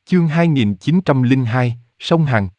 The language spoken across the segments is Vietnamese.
Chương 2902, Sông Hằng.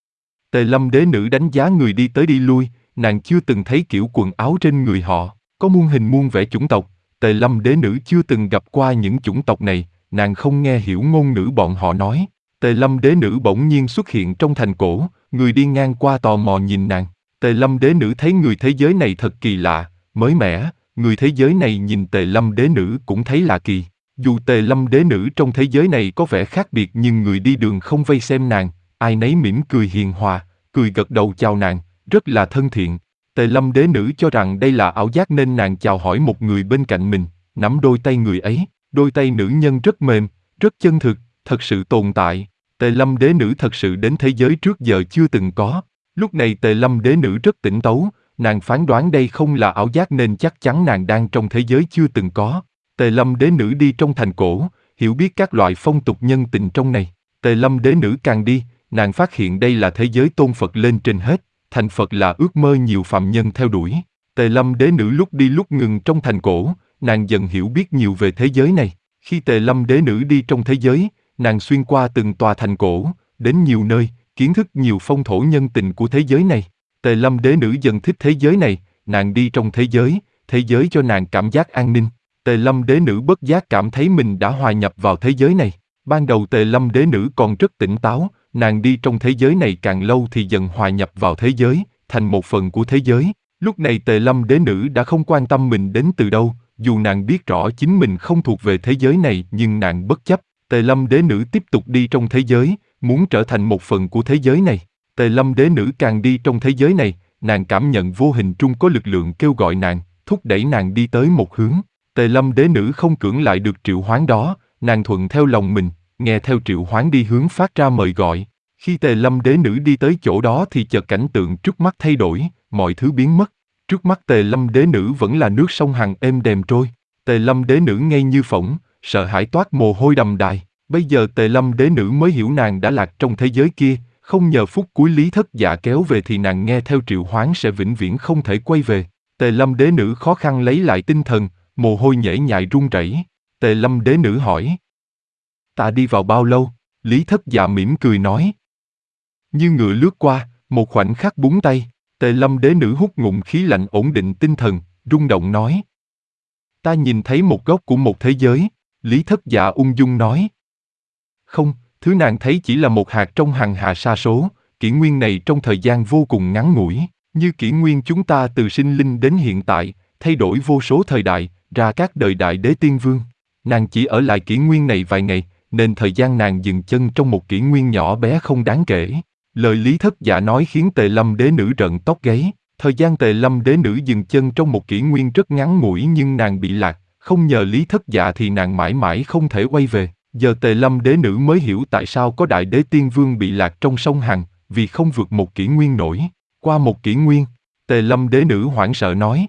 Tề Lâm đế nữ đánh giá người đi tới đi lui, nàng chưa từng thấy kiểu quần áo trên người họ, có muôn hình muôn vẻ chủng tộc. Tề Lâm đế nữ chưa từng gặp qua những chủng tộc này, nàng không nghe hiểu ngôn ngữ bọn họ nói. Tề Lâm đế nữ bỗng nhiên xuất hiện trong thành cổ, người đi ngang qua tò mò nhìn nàng. Tề Lâm đế nữ thấy người thế giới này thật kỳ lạ, mới mẻ, người thế giới này nhìn Tề Lâm đế nữ cũng thấy lạ kỳ. Dù Tề Lâm đế nữ trong thế giới này có vẻ khác biệt nhưng người đi đường không vây xem nàng, ai nấy mỉm cười hiền hòa, cười gật đầu chào nàng, rất là thân thiện. Tề Lâm đế nữ cho rằng đây là ảo giác nên nàng chào hỏi một người bên cạnh mình, nắm đôi tay người ấy, đôi tay nữ nhân rất mềm, rất chân thực, thật sự tồn tại. Tề Lâm đế nữ thật sự đến thế giới trước giờ chưa từng có. Lúc này Tề Lâm đế nữ rất tỉnh táo, nàng phán đoán đây không là ảo giác nên chắc chắn nàng đang trong thế giới chưa từng có. Tề Lâm đế nữ đi trong thành cổ, hiểu biết các loại phong tục nhân tình trong này. Tề Lâm đế nữ càng đi, nàng phát hiện đây là thế giới tôn Phật lên trên hết, thành Phật là ước mơ nhiều phàm nhân theo đuổi. Tề Lâm đế nữ lúc đi lúc ngừng trong thành cổ, nàng dần hiểu biết nhiều về thế giới này. Khi Tề Lâm đế nữ đi trong thế giới, nàng xuyên qua từng tòa thành cổ, đến nhiều nơi, kiến thức nhiều phong thổ nhân tình của thế giới này. Tề Lâm đế nữ dần thích thế giới này, nàng đi trong thế giới cho nàng cảm giác an ninh. Tề Lâm đế nữ bất giác cảm thấy mình đã hòa nhập vào thế giới này. Ban đầu Tề Lâm đế nữ còn rất tỉnh táo, nàng đi trong thế giới này càng lâu thì dần hòa nhập vào thế giới, thành một phần của thế giới. Lúc này Tề Lâm đế nữ đã không quan tâm mình đến từ đâu, dù nàng biết rõ chính mình không thuộc về thế giới này nhưng nàng bất chấp. Tề Lâm đế nữ tiếp tục đi trong thế giới, muốn trở thành một phần của thế giới này. Tề Lâm đế nữ càng đi trong thế giới này, nàng cảm nhận vô hình trung có lực lượng kêu gọi nàng, thúc đẩy nàng đi tới một hướng. Tề Lâm đế nữ không cưỡng lại được triệu hoán đó, nàng thuận theo lòng mình, nghe theo triệu hoán đi hướng phát ra mời gọi. Khi Tề Lâm đế nữ đi tới chỗ đó thì chợt cảnh tượng trước mắt thay đổi, mọi thứ biến mất. Trước mắt Tề Lâm đế nữ vẫn là nước sông Hằng êm đềm trôi. Tề Lâm đế nữ ngây như phỗng, sợ hãi toát mồ hôi đầm đìa. Bây giờ Tề Lâm đế nữ mới hiểu nàng đã lạc trong thế giới kia, không nhờ phút cuối Lý Thất Dạ kéo về thì nàng nghe theo triệu hoán sẽ vĩnh viễn không thể quay về. Tề Lâm đế nữ khó khăn lấy lại tinh thần, mồ hôi nhễ nhại run rẩy. Tề Lâm đế nữ hỏi: "Ta đi vào bao lâu?" Lý Thất Dạ mỉm cười nói. Như ngựa lướt qua, một khoảnh khắc búng tay. Tề Lâm đế nữ hút ngụm khí lạnh ổn định tinh thần, rung động nói: "Ta nhìn thấy một góc của một thế giới." Lý Thất Dạ ung dung nói: "Không, thứ nàng thấy chỉ là một hạt trong hằng hà sa số, kỷ nguyên này trong thời gian vô cùng ngắn ngủi, như kỷ nguyên chúng ta từ sinh linh đến hiện tại, thay đổi vô số thời đại, ra các đời đại đế tiên vương. Nàng chỉ ở lại kỷ nguyên này vài ngày, nên thời gian nàng dừng chân trong một kỷ nguyên nhỏ bé không đáng kể." Lời Lý Thất Dạ nói khiến Tề Lâm đế nữ rợn tóc gáy. Thời gian Tề Lâm đế nữ dừng chân trong một kỷ nguyên rất ngắn ngủi nhưng nàng bị lạc, không nhờ Lý Thất Dạ thì nàng mãi mãi không thể quay về. Giờ Tề Lâm đế nữ mới hiểu tại sao có đại đế tiên vương bị lạc trong sông Hằng, vì không vượt một kỷ nguyên nổi. Qua một kỷ nguyên, Tề Lâm đế nữ hoảng sợ nói: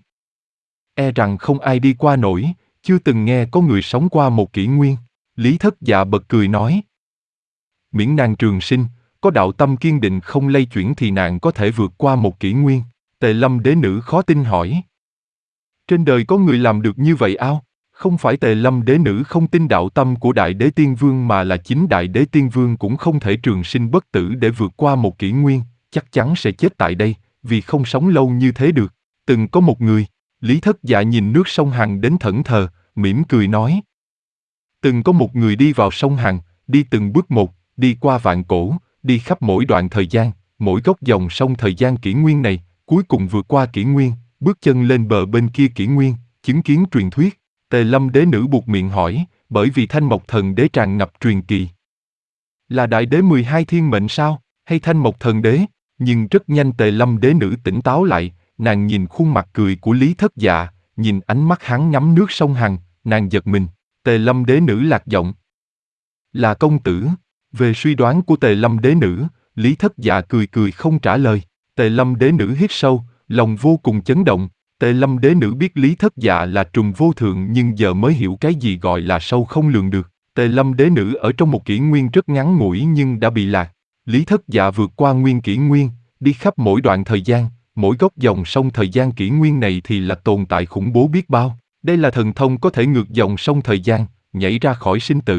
"E rằng không ai đi qua nổi, chưa từng nghe có người sống qua một kỷ nguyên." Lý Thất Dạ bật cười nói: "Miễn nàng trường sinh, có đạo tâm kiên định không lay chuyển thì nàng có thể vượt qua một kỷ nguyên." Tề Lâm đế nữ khó tin hỏi: "Trên đời có người làm được như vậy ao?" Không phải Tề Lâm đế nữ không tin đạo tâm của đại đế tiên vương mà là chính đại đế tiên vương cũng không thể trường sinh bất tử để vượt qua một kỷ nguyên, chắc chắn sẽ chết tại đây, vì không sống lâu như thế được. Từng có một người, Lý Thất Dạ nhìn nước sông Hằng đến thẫn thờ, mỉm cười nói: "Từng có một người đi vào sông Hằng, đi từng bước một, đi qua vạn cổ, đi khắp mỗi đoạn thời gian, mỗi góc dòng sông thời gian kỷ nguyên này, cuối cùng vượt qua kỷ nguyên, bước chân lên bờ bên kia kỷ nguyên, chứng kiến truyền thuyết." Tề Lâm đế nữ buột miệng hỏi, bởi vì Thanh Mộc thần đế tràn ngập truyền kỳ. Là đại đế 12 thiên mệnh sao, hay Thanh Mộc thần đế? Nhưng rất nhanh Tề Lâm đế nữ tỉnh táo lại, nàng nhìn khuôn mặt cười của Lý Thất Dạ, nhìn ánh mắt hắn ngắm nước sông Hằng, nàng giật mình. Tề Lâm đế nữ lạc giọng: "Là công tử." Về suy đoán của Tề Lâm đế nữ, Lý Thất Dạ cười cười không trả lời. Tề Lâm đế nữ hít sâu, lòng vô cùng chấn động. Tề Lâm đế nữ biết Lý Thất Dạ là trùng vô thượng nhưng giờ mới hiểu cái gì gọi là sâu không lường được. Tề Lâm đế nữ ở trong một kỷ nguyên rất ngắn ngủi nhưng đã bị lạc. Lý Thất Dạ vượt qua nguyên kỷ nguyên, đi khắp mỗi đoạn thời gian, mỗi góc dòng sông thời gian kỷ nguyên này thì là tồn tại khủng bố biết bao. Đây là thần thông có thể ngược dòng sông thời gian, nhảy ra khỏi sinh tử.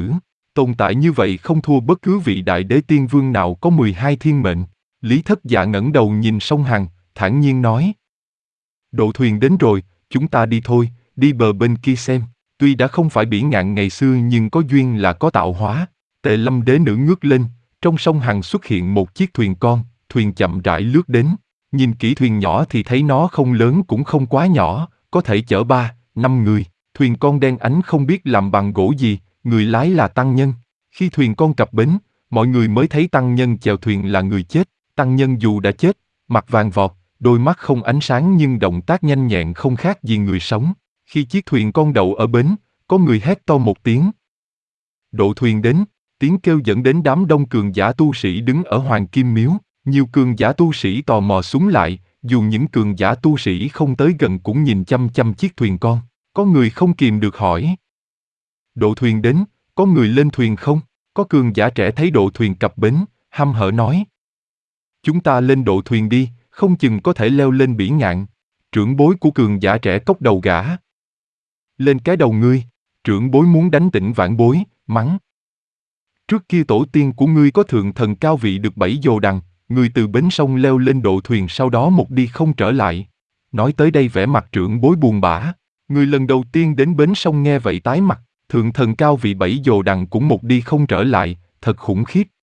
Tồn tại như vậy không thua bất cứ vị đại đế tiên vương nào có 12 thiên mệnh. Lý Thất Dạ ngẩng đầu nhìn sông Hằng, thản nhiên nói. Độ thuyền đến rồi, chúng ta đi thôi, đi bờ bên kia xem. Tuy đã không phải Bỉ Ngạn ngày xưa nhưng có duyên là có tạo hóa. Tề Lâm đế nữ ngước lên, trong sông Hằng xuất hiện một chiếc thuyền con, thuyền chậm rãi lướt đến. Nhìn kỹ thuyền nhỏ thì thấy nó không lớn cũng không quá nhỏ, có thể chở 3-5 người. Thuyền con đen ánh không biết làm bằng gỗ gì, người lái là tăng nhân. Khi thuyền con cập bến, mọi người mới thấy tăng nhân chèo thuyền là người chết. Tăng nhân dù đã chết, mặt vàng vọt, đôi mắt không ánh sáng nhưng động tác nhanh nhẹn không khác gì người sống. Khi chiếc thuyền con đậu ở bến, có người hét to một tiếng. Độ thuyền đến, tiếng kêu dẫn đến đám đông cường giả tu sĩ đứng ở Hoàng Kim Miếu. Nhiều cường giả tu sĩ tò mò xuống lại, dù những cường giả tu sĩ không tới gần cũng nhìn chăm chăm chiếc thuyền con. Có người không kìm được hỏi. Độ thuyền đến, có người lên thuyền không? Có cường giả trẻ thấy độ thuyền cập bến, hăm hở nói. Chúng ta lên độ thuyền đi, không chừng có thể leo lên Bỉ Ngạn. Trưởng bối của cường giả trẻ cốc đầu gã. Lên cái đầu ngươi, trưởng bối muốn đánh tỉnh vãn bối, mắng. Trước kia tổ tiên của ngươi có thượng thần cao vị được 7 dồ đằng, ngươi từ bến sông leo lên độ thuyền sau đó một đi không trở lại. Nói tới đây vẻ mặt trưởng bối buồn bã. Ngươi lần đầu tiên đến bến sông nghe vậy tái mặt, thượng thần cao vị 7 dồ đằng cũng một đi không trở lại, thật khủng khiếp.